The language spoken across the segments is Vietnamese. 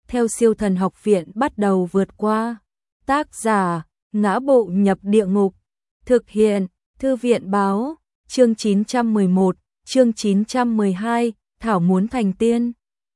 theo Siêu Thần Học Viện bắt đầu vượt qua. Tác giả: Ngã Bộ Nhập Địa Ngục. Thực hiện: Thư viện báo. Chương 911, chương 912, Thảo muốn thành tiên.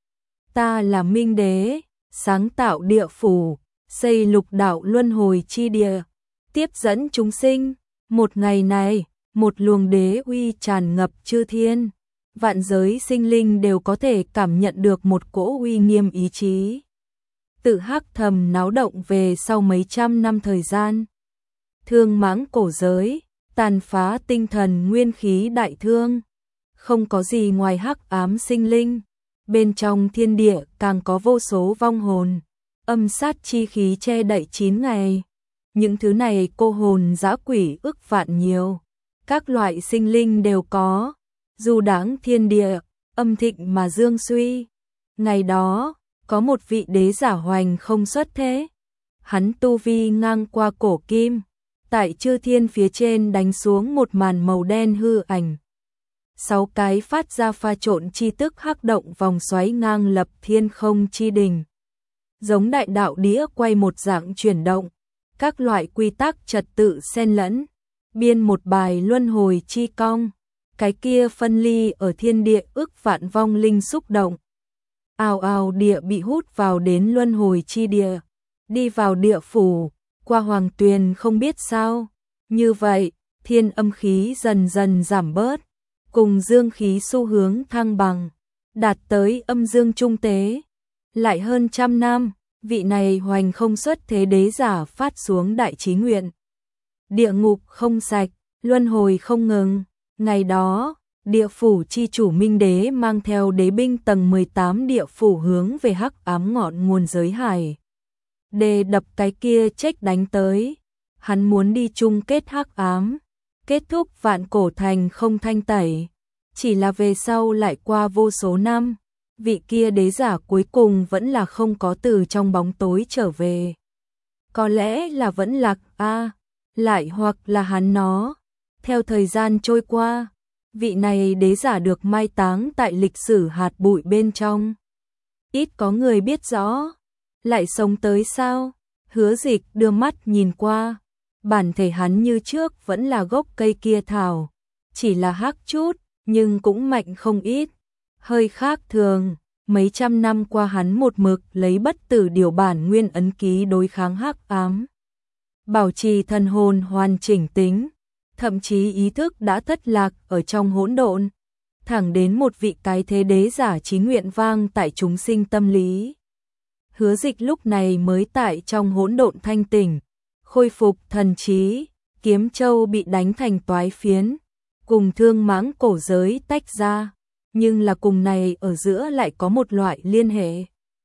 Ta là Minh Đế, sáng tạo địa phủ, xây lục đạo luân hồi chi địa, tiếp dẫn chúng sinh. Một ngày này, một luồng đế uy tràn ngập chư thiên, vạn giới sinh linh đều có thể cảm nhận được một cỗ uy nghiêm ý chí. Tự hắc thầm náo động về sau mấy trăm năm thời gian. Thương mãng cổ giới, tàn phá tinh thần nguyên khí đại thương. Không có gì ngoài hắc ám sinh linh. Bên trong thiên địa càng có vô số vong hồn, âm sát chi khí che đậy 9 ngày. Những thứ này cô hồn dã quỷ ức vạn nhiều. Các loại sinh linh đều có. Dù đáng thiên địa, âm thịnh mà dương suy. Ngày đó, có một vị đế giả hoành không xuất thế. Hắn tu vi ngang qua cổ kim. Tại chư thiên phía trên đánh xuống một màn màu đen hư ảnh. 6 cái phát ra pha trộn chi tức hắc động vòng xoáy ngang lập thiên không chi đỉnh. Giống đại đạo đĩa quay một dạng chuyển động. Các loại quy tắc trật tự xen lẫn. Biên một bài luân hồi chi cong. Cái kia phân ly ở thiên địa ức vạn vong linh xúc động. Ào ào địa bị hút vào đến luân hồi chi địa. Đi vào địa phủ, qua hoàng tuyền không biết sao. Như vậy, thiên âm khí dần dần giảm bớt. Cùng dương khí xu hướng thăng bằng, đạt tới âm dương trung tế. Lại hơn 100 năm, vị này hoành không xuất thế đế giả phát xuống đại chí nguyện. Địa ngục không sạch, luân hồi không ngừng. Ngày đó, địa phủ chi chủ Minh Đế mang theo đế binh tầng 18 địa phủ hướng về hắc ám ngọn nguồn giới hải. Để đập cái kia trách đánh tới. Hắn muốn đi chung kết hắc ám. Kết thúc vạn cổ thành không thanh tẩy. Chỉ là về sau lại qua vô số năm, vị kia đế giả cuối cùng vẫn là không có từ trong bóng tối trở về. Có lẽ là vẫn lạc lại hoặc là hắn nó. Theo thời gian trôi qua, vị này đế giả được mai táng tại lịch sử hạt bụi bên trong. Ít có người biết rõ, lại sống tới sao? Hứa Dịch đưa mắt nhìn qua. Bản thể hắn như trước vẫn là gốc cây kia thảo, chỉ là hắc chút, nhưng cũng mạnh không ít. Hơi khác thường, mấy trăm năm qua hắn một mực lấy bất tử điều bản nguyên ấn ký đối kháng hắc ám. Bảo trì thần hồn hoàn chỉnh tính, thậm chí ý thức đã thất lạc ở trong hỗn độn. Thẳng đến một vị cái thế đế giả chí nguyện vang tại chúng sinh tâm lý. Hứa Dịch lúc này mới tại trong hỗn độn thanh tỉnh. Khôi phục thần trí, kiếm châu bị đánh thành toái phiến, cùng thương mãng cổ giới tách ra, nhưng là cùng này ở giữa lại có một loại liên hệ.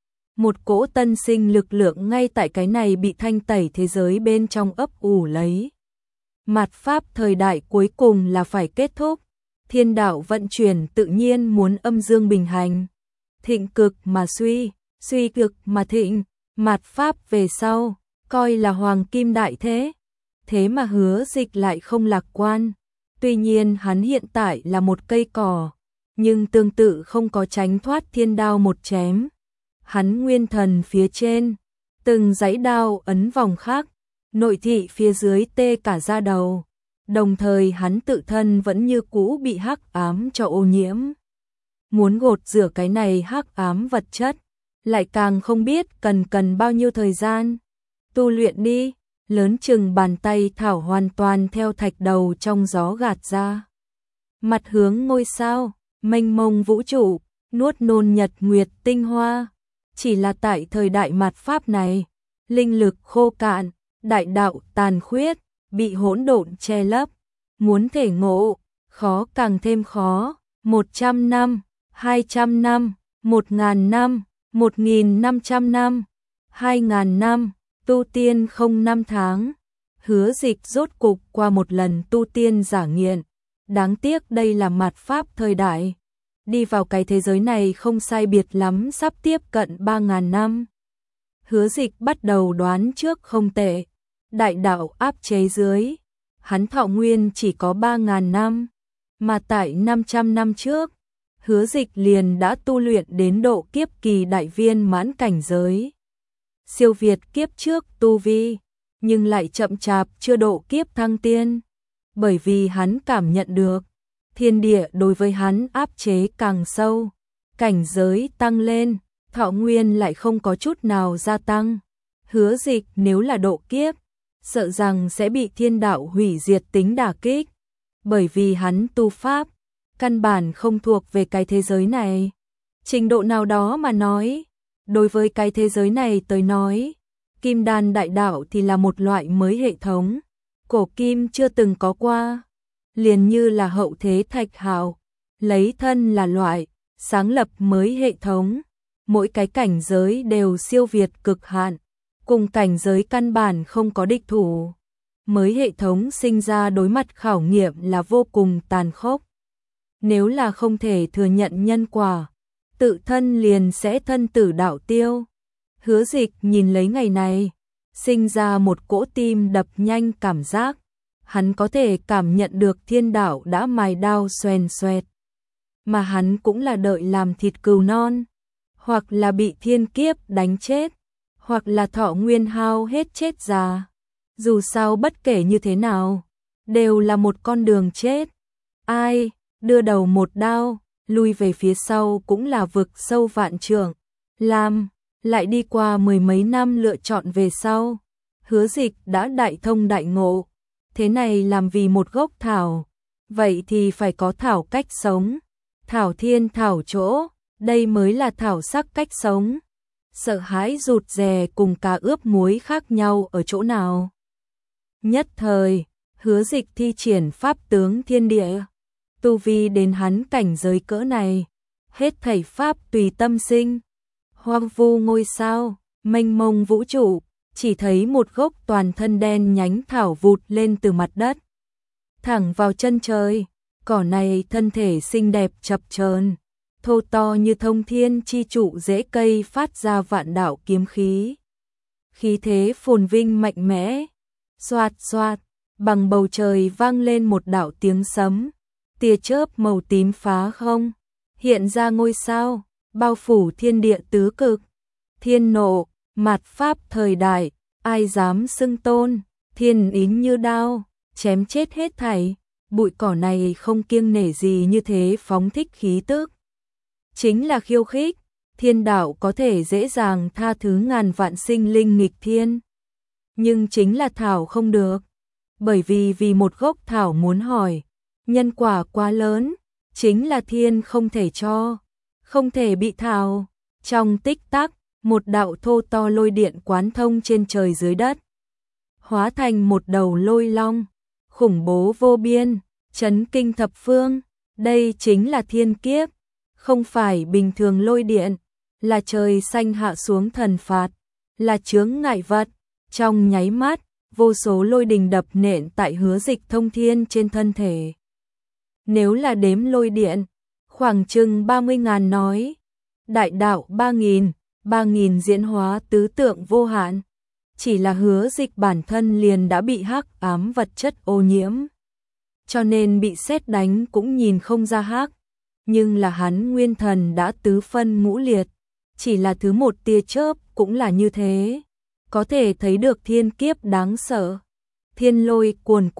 Một cỗ tân sinh lực lượng ngay tại cái này bị thanh tẩy thế giới bên trong ấp ủ lấy. Mạt pháp thời đại cuối cùng là phải kết thúc, thiên đạo vận chuyển tự nhiên muốn âm dương bình hành. Thịnh cực mà suy, suy cực mà thịnh, mạt pháp về sau coi là hoàng kim đại thế. Thế mà Hứa Dịch lại không lạc quan. Tuy nhiên hắn hiện tại là một cây cỏ, nhưng tương tự không có tránh thoát thiên đao một chém. Hắn nguyên thần phía trên, từng dãy đao ấn vòng khác, nội thị phía dưới tê cả da đầu. Đồng thời hắn tự thân vẫn như cũ bị hắc ám cho ô nhiễm. Muốn gột rửa cái này hắc ám vật chất, lại càng không biết cần bao nhiêu thời gian. Tu luyện đi, lớn chừng bàn tay thảo hoàn toàn theo thạch đầu trong gió gạt ra. Mặt hướng ngôi sao, mênh mông vũ trụ, nuốt nôn nhật nguyệt tinh hoa. Chỉ là tại thời đại mạt pháp này, linh lực khô cạn, đại đạo tàn khuyết, bị hỗn độn che lấp. Muốn thể ngộ, khó càng thêm khó. 100 năm, 200 năm, 1000 năm, 1500 năm, 2000 năm. Tu tiên không 5 tháng, Hứa Dịch rốt cục qua một lần tu tiên giả nghiện. Đáng tiếc đây là mạt pháp thời đại. Đi vào cái thế giới này không sai biệt lắm sắp tiếp cận 3000 năm. Hứa Dịch bắt đầu đoán trước không tệ. Đại đạo áp chế dưới, hắn thọ nguyên chỉ có 3000 năm. Mà tại 500 năm trước, Hứa Dịch liền đã tu luyện đến độ kiếp kỳ đại viên mãn cảnh giới. Siêu việt kiếp trước tu vi, nhưng lại chậm chạp chưa độ kiếp thăng tiên. Bởi vì hắn cảm nhận được, thiên địa đối với hắn áp chế càng sâu, cảnh giới tăng lên, thọ nguyên lại không có chút nào gia tăng. Hứa Dịch nếu là độ kiếp, sợ rằng sẽ bị thiên đạo hủy diệt tính đả kích, bởi vì hắn tu pháp, căn bản không thuộc về cái thế giới này. Trình độ nào đó mà nói, đối với cái thế giới này tới nói, Kim Đan đại đạo thì là một loại mới hệ thống, cổ kim chưa từng có qua. Liền như là hậu thế Thạch Hạo, lấy thân là loại, sáng lập mới hệ thống, mỗi cái cảnh giới đều siêu việt cực hạn, cùng cảnh giới căn bản không có địch thủ. Mới hệ thống sinh ra đối mặt khảo nghiệm là vô cùng tàn khốc. Nếu là không thể thừa nhận nhân quả, tự thân liền sẽ thân tử đạo tiêu. Hứa Dịch nhìn lấy ngày này, sinh ra một cỗ tim đập nhanh cảm giác. Hắn có thể cảm nhận được thiên đạo đã mài đao xoèn xoẹt. Mà hắn cũng là đợi làm thịt cừu non, hoặc là bị thiên kiếp đánh chết, hoặc là thọ nguyên hao hết chết già. Dù sao bất kể như thế nào, đều là một con đường chết. Ai đưa đầu một đao, lui về phía sau cũng là vực sâu vạn trượng. Làm, lại đi qua mười mấy năm lựa chọn về sau, Hứa Dịch đã đại thông đại ngộ. Thế này làm vì một gốc thảo, vậy thì phải có thảo cách sống. Thảo thiên thảo chỗ, đây mới là thảo sắc cách sống. Sợ hãi rụt rè cùng cá ướp muối khác nhau ở chỗ nào? Nhất thời, Hứa Dịch thi triển pháp tướng thiên địa. Tu vi đến hắn cảnh giới cỡ này, hết thảy pháp tùy tâm sinh. Hoang vu ngôi sao, mênh mông vũ trụ, chỉ thấy một gốc toàn thân đen nhánh thảo vụt lên từ mặt đất, thẳng vào chân trời. Cỏ này thân thể xinh đẹp chập chờn, thô to như thông thiên chi trụ rễ cây phát ra vạn đạo kiếm khí. Khí thế phồn vinh mạnh mẽ, xoạt xoạt, bằng bầu trời vang lên một đạo tiếng sấm, tia chớp màu tím phá không, hiện ra ngôi sao, bao phủ thiên địa tứ cực. Thiên nộ, mạt pháp thời đại, ai dám xưng tôn, thiên ý như đao, chém chết hết thảy. Bụi cỏ này không kiêng nể gì như thế phóng thích khí tức. Chính là khiêu khích, thiên đạo có thể dễ dàng tha thứ ngàn vạn sinh linh nghịch thiên. Nhưng chính là thảo không được, bởi vì một gốc thảo muốn hỏi, nhân quả quá lớn, chính là thiên không thể cho, không thể bị thảo. Trong tích tắc, một đạo thô to lôi điện quán thông trên trời dưới đất, hóa thành một đầu lôi long, khủng bố vô biên, chấn kinh thập phương. Đây chính là thiên kiếp, không phải bình thường lôi điện, là trời xanh hạ xuống thần phạt, là chướng ngại vật. Trong nháy mắt, vô số lôi đình đập nện tại Hứa Dịch thông thiên trên thân thể. Nếu là đếm lôi điện, khoảng chừng 30.000 nói, đại đạo 3.000 diễn hóa tứ tượng vô hạn. Chỉ là Hứa Dịch bản thân liền đã bị hắc ám vật chất ô nhiễm, cho nên bị sét đánh cũng nhìn không ra hắc. Nhưng là hắn nguyên thần đã tứ phân ngũ liệt, chỉ là thứ một tia chớp cũng là như thế. Có thể thấy được thiên kiếp đáng sợ. Thiên lôi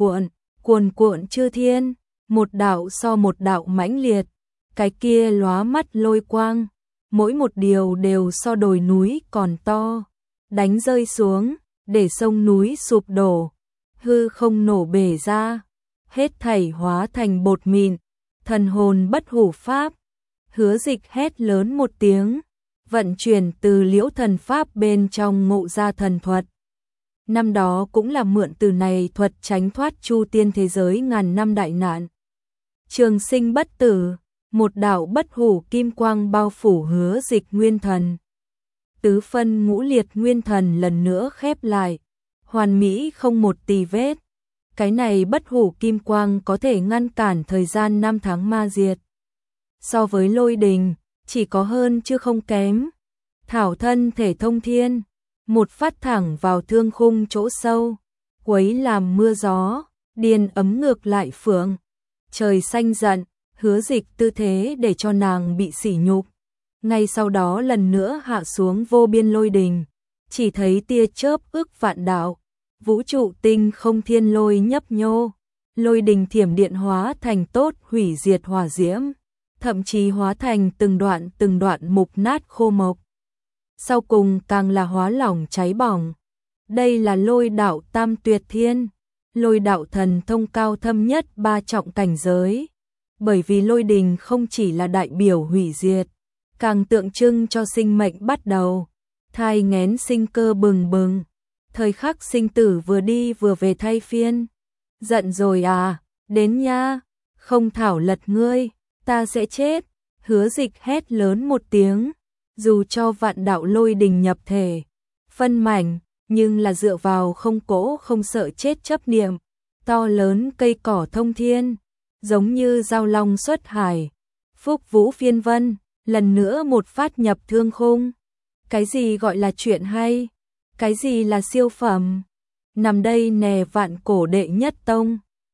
cuồn cuộn chư thiên, một đạo so một đạo mãnh liệt. Cái kia lóa mắt lôi quang, mỗi một điều đều so đồi núi còn to, đánh rơi xuống, để sông núi sụp đổ, hư không nổ bể ra, hết thảy hóa thành bột mịn. Thần hồn bất hủ pháp. Hứa Dịch hét lớn một tiếng, vận chuyển từ Liễu thần pháp bên trong ngộ ra thần thuật. Năm đó cũng là mượn từ này thuật tránh thoát chu tiên thế giới ngàn năm đại nạn. Trường sinh bất tử, một đạo bất hủ kim quang bao phủ Hứa Dịch nguyên thần. Tứ phân ngũ liệt nguyên thần lần nữa khép lại, hoàn mỹ không một tì vết. Cái này bất hủ kim quang có thể ngăn cản thời gian 5 tháng ma diệt. So với lôi đình, chỉ có hơn chứ không kém. Thảo thân thể thông thiên, một phát thẳng vào thương khung chỗ sâu, quấy làm mưa gió, điên ấm ngược lại phượng. Trời xanh giận, Hứa Dịch tư thế để cho nàng bị sỉ nhục. Ngay sau đó lần nữa hạ xuống vô biên lôi đình, chỉ thấy tia chớp ức vạn đạo, vũ trụ tinh không thiên lôi nhấp nhô, lôi đình thiểm điện hóa thành tốt hủy diệt hỏa diễm, thậm chí hóa thành từng đoạn mục nát khô mộc. Sau cùng càng là hóa lỏng cháy bỏng. Đây là lôi đạo tam tuyệt thiên, lôi đạo thần thông cao thâm nhất 3 trọng cảnh giới. Bởi vì lôi đình không chỉ là đại biểu hủy diệt, càng tượng trưng cho sinh mệnh bắt đầu, thai nghén sinh cơ bừng bừng. Thời khắc sinh tử vừa đi vừa về thay phiên. Giận rồi à, đến nha, không thảo lật ngươi, ta sẽ chết. Hứa Dịch hét lớn một tiếng, dù cho vạn đạo lôi đình nhập thể, phân mảnh, nhưng là dựa vào không cố không sợ chết chấp niệm, to lớn cây cỏ thông thiên, giống như giao long xuất hải, phúc vũ phiên vân, lần nữa một phát nhập thương khung. Cái gì gọi là chuyện hay? Cái gì là siêu phẩm? Nằm đây nè vạn cổ đệ nhất tông.